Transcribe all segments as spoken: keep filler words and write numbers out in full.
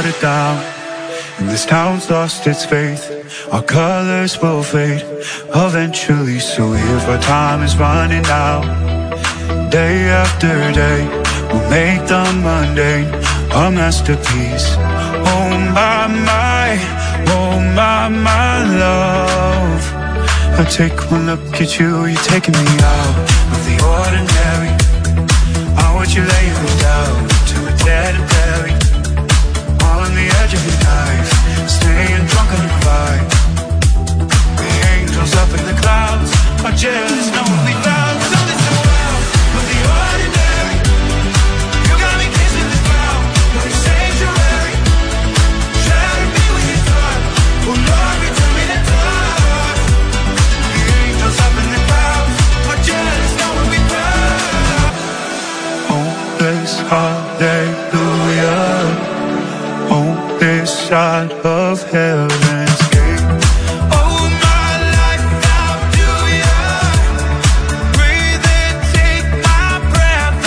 watered down, and this town's lost its faith. Our colors will fade eventually, so if our time is running out, day after day, we'll make the mundane a masterpiece. Oh my, my, oh my, my love, I take one look at you, you're taking me out of the ordinary. I want you laying me down to a dead and buried, on the edge of your knife, staying drunk on your vibe. The angels up in the clouds are jealous, knowing we found something so wild. But the ordinary, you got me kissing the ground, the sanctuary. Shatter me with your touch, oh Lord, return me the touch. The angels up in the clouds are jealous, knowing we found. Oh, this hallelujah, on this side of heaven's gate. Oh, my life, how do ya breathe and take my breath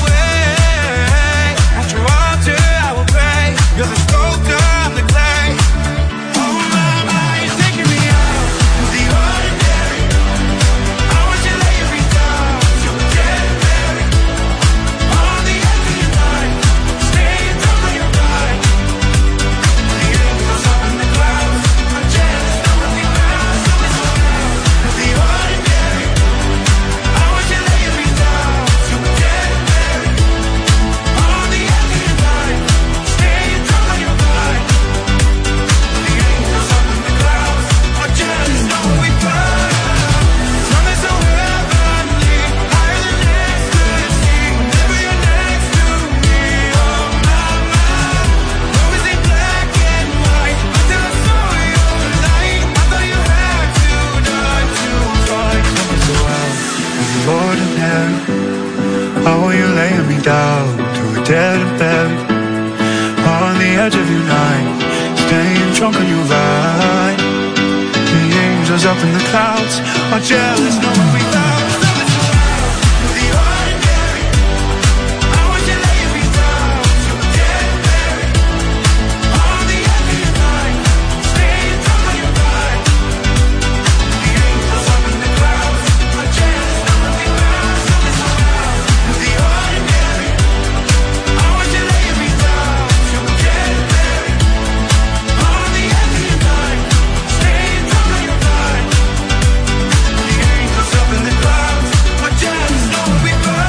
away? At your altar I will pray, you're the sculptor, I'm the clay. Oh my, my, you're taking me out of the ordinary. I want you laying me down to a dead and buried, on the edge of your night, staying drunk on your ride. The angels up in the clouds are jealous, knowing we found something so wild. Of the ordinary, I want you laying me down to a dead and buried, on the edge of your night, staying drunk on your ride. The angels up in the clouds are jealous, knowing we found something so heavenly, higher than ecstasy. Whenever you're next to me, oh my, my. Love is in black and white until I saw your light. I thought you had to die to find something so wild. Of the ordinary, how are you laying me down to a dead and buried, on the edge of your night, staying drunk on your ride. The angels up in the clouds are jealous, knowing we found something so wild. Of the ordinary, I want you laying me down to a dead and buried, on the edge of your night, staying drunk on your ride. The angels up in the clouds are jealous, knowing we found something so wild. Of the ordinary, I want you laying me down to a dead and buried, on the edge of your night, staying drunk on your ride. The angels up in the clouds are jealous, knowing we found.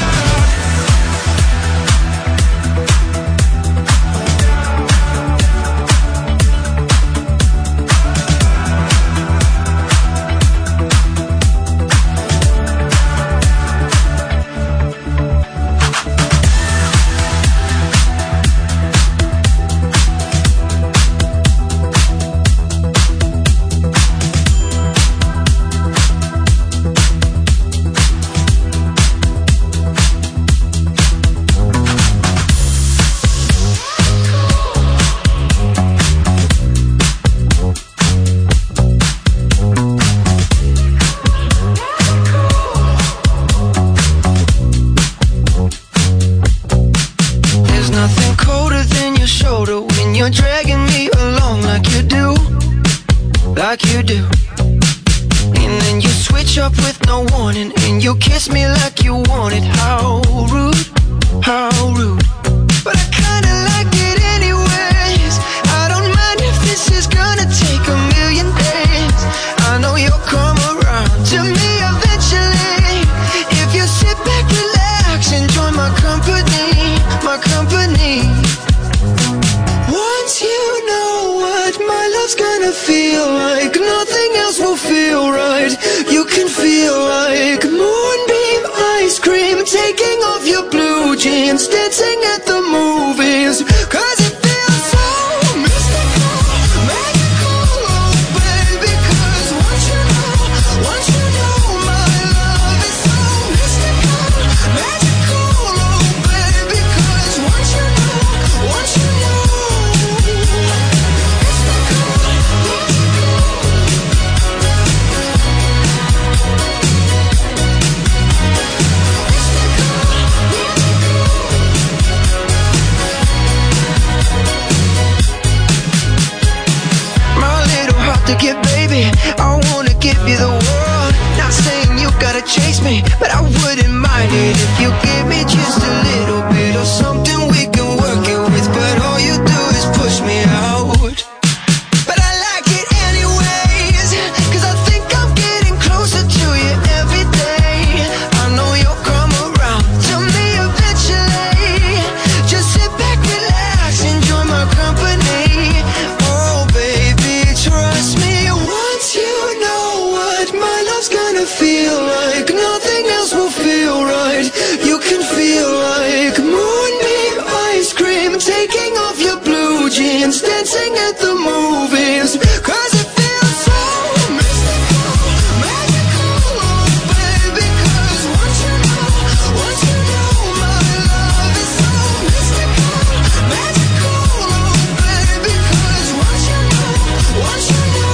There's nothing colder than your shoulder when you're dragging me along like you do, like you do. And then you switch up with no warning, and you kiss me like you want it. How rude, how rude. But I kinda like it anyways. I don't mind if this is gonna take a million days. I know you'll come around to me eventually. If you sit back, relax, and join my company, my company. Once you know what my love's gonna feel like, nothing else will feel right. You can feel like moonbeam ice cream, taking off your blue jeans, dancing at the movies. Cause it feels so mystical, magical, oh baby. Cause once you know, once you know my love is so mystical, magical, oh baby. Cause once you know, once you know, mystical. took it, baby. I wanna give you the world. Not saying you gotta chase me, but I wouldn't mind it if you give me just a little bit of something we can work it with. But all you do is push me out. But I like it anyways, 'cause I think I'm getting closer to you every day. I know you'll come around to me eventually. Just sit back, relax, enjoy my company. Oh baby, trust me, once you know what my love's gonna feel like, nothing else will feel right. You can feel like moonbeam ice cream, taking off your blue jeans, dancing at the movies. 'Cause it feels so mystical, magical, oh baby. 'Cause once you know, once you know my love is so mystical, magical, oh baby. 'Cause once you know, once you know.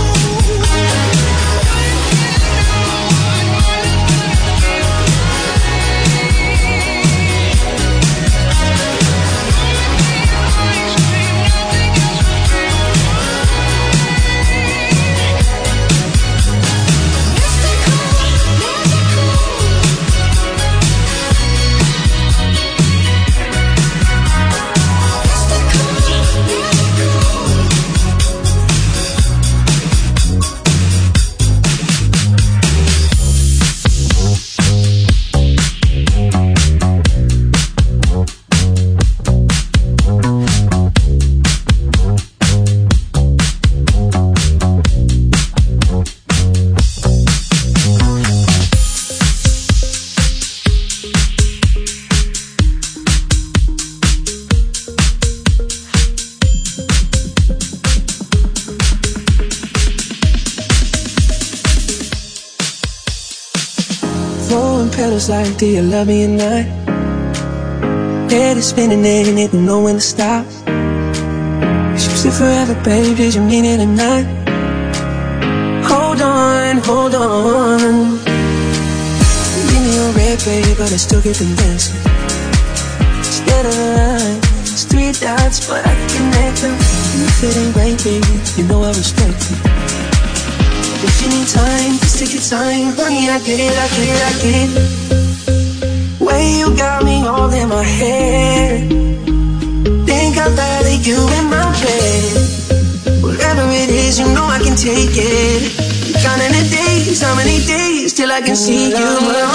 Throwing petals like, do you love me or not? Head is spinning and it don't know when to stop. You said forever, babe, did you mean it or not? Hold on, hold on. Leave me on red, babe, but I still get them dancing. Instead of a line, it's three dots, but I can connect them. If it ain't right, baby, you know I respect it. If you need time, just take your time. Honey, I get it, I get it, I get it. Way you got me all in my head. Think I'd rather you in my bed. Whatever it is, you know I can take it. Counting the days, how many days till I can see you again.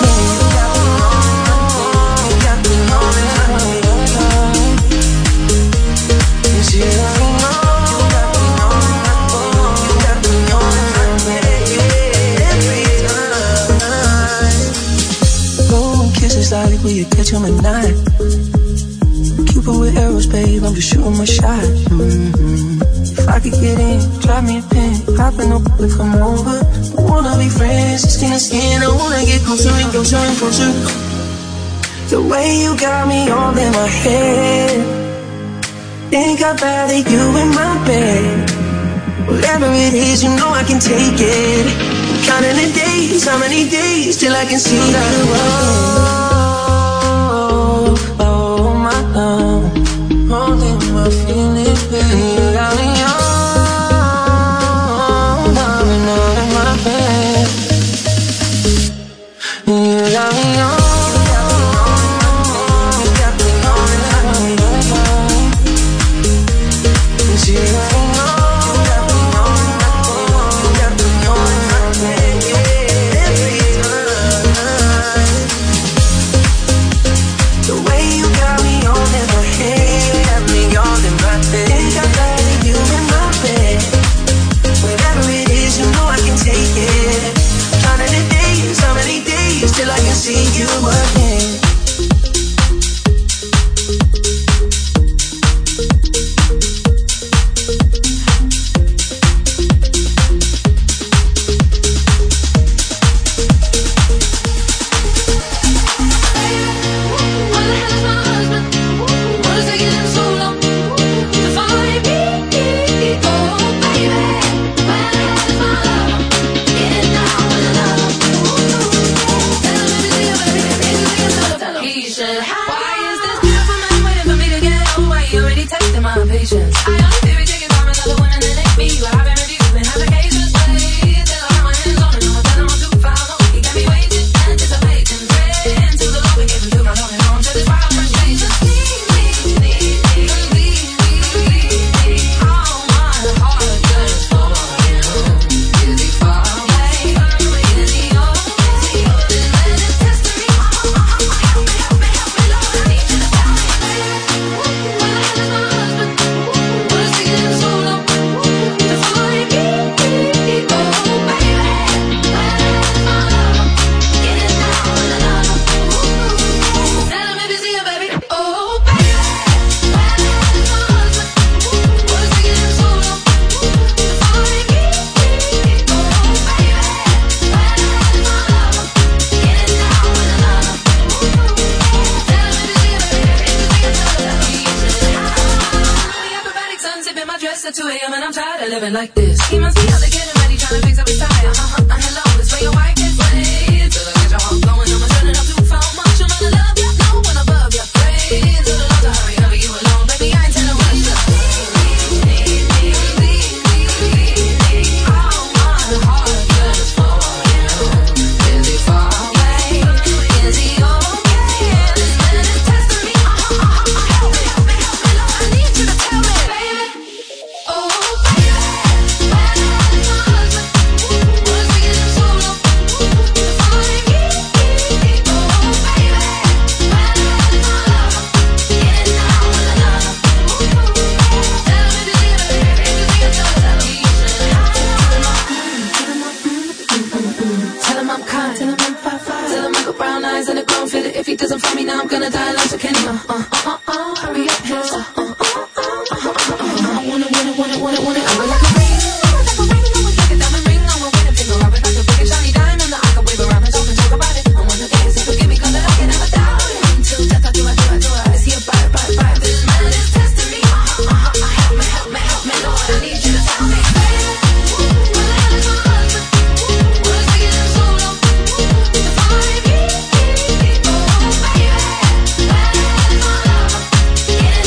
Like will you catch him at night? Cupid with arrows, babe, I'm just shooting my shot. Mm-hmm. If I could get in, drop me a pin, popping up, we come over. I wanna be friends, skin to skin, I wanna get closer and closer and closer. The way you got me all in my head. Think I'd rather you in my bed. Whatever it is, you know I can take it. Counting the days, how many days till I can see you again. Holding my feelings, baby, you got me on, loving all in my bed. You got me on, you got me on, you got me on. You got me on, you got me on, you got me on in my bed, yeah, every time. The way you got me on in my head. Think I like this. He must be out there getting ready, trying to fix up his tire. Uh-huh, uh, hello, this way your wife gets laid. Till I get your heart going, I'm turning up too far. Much I'm gonna love you, no one above you. Pray to the Lord to hurry, hurry you alone. Baby, I ain't telling what you if he doesn't find me now, I'm gonna die like a Kenny. Uh, uh, uh, uh, hurry up, hands up. Uh, uh, uh, uh, uh, uh, I wanna, wanna, wanna, wanna, wanna. I would like a ring, like a ring, I would like a diamond ring. I want a finger, I would like a big shiny diamond that I can wave around and talk and talk about it. I wanna dance, forgive me, 'cause I can never doubt it. Until death, I do, I do, I do. Is he a bite, bite, bite? This man is testing me. Uh, uh, uh, uh, help me, help me, help me, Lord. I need you to tell me, baby, what the hell is my husband? What is taking him so long to find me? Oh, baby, that is my lover. Yeah.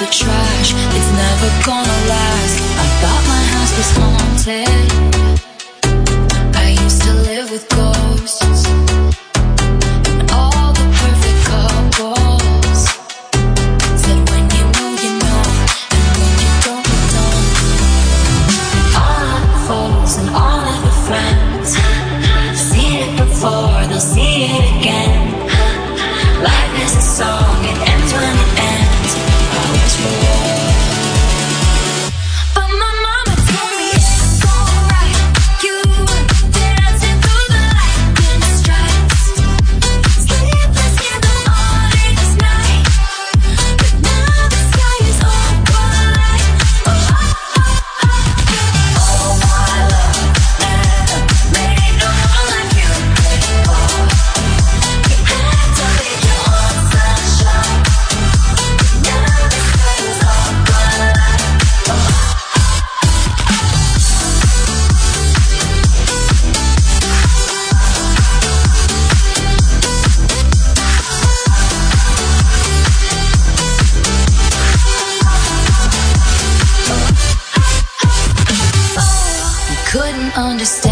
the trash, it's never gonna last. I thought my house was haunted. I used to live with ghosts and all the perfect couples. Said when you know, you know, and when you don't, you don't. All of the foes and all of the friends, seen it before, they'll see it again. Life is a song, it ends when it ends. I wish for war, but my mama told me it's alright. You were dancing through the lightning strikes, sleepless in the morning's night. But now the sky is all bright. Oh, oh, oh, oh. Oh, my love never made no one like you before. You had to leave your own sunshine. Now the sky is all bright. Oh, oh, oh. You couldn't understand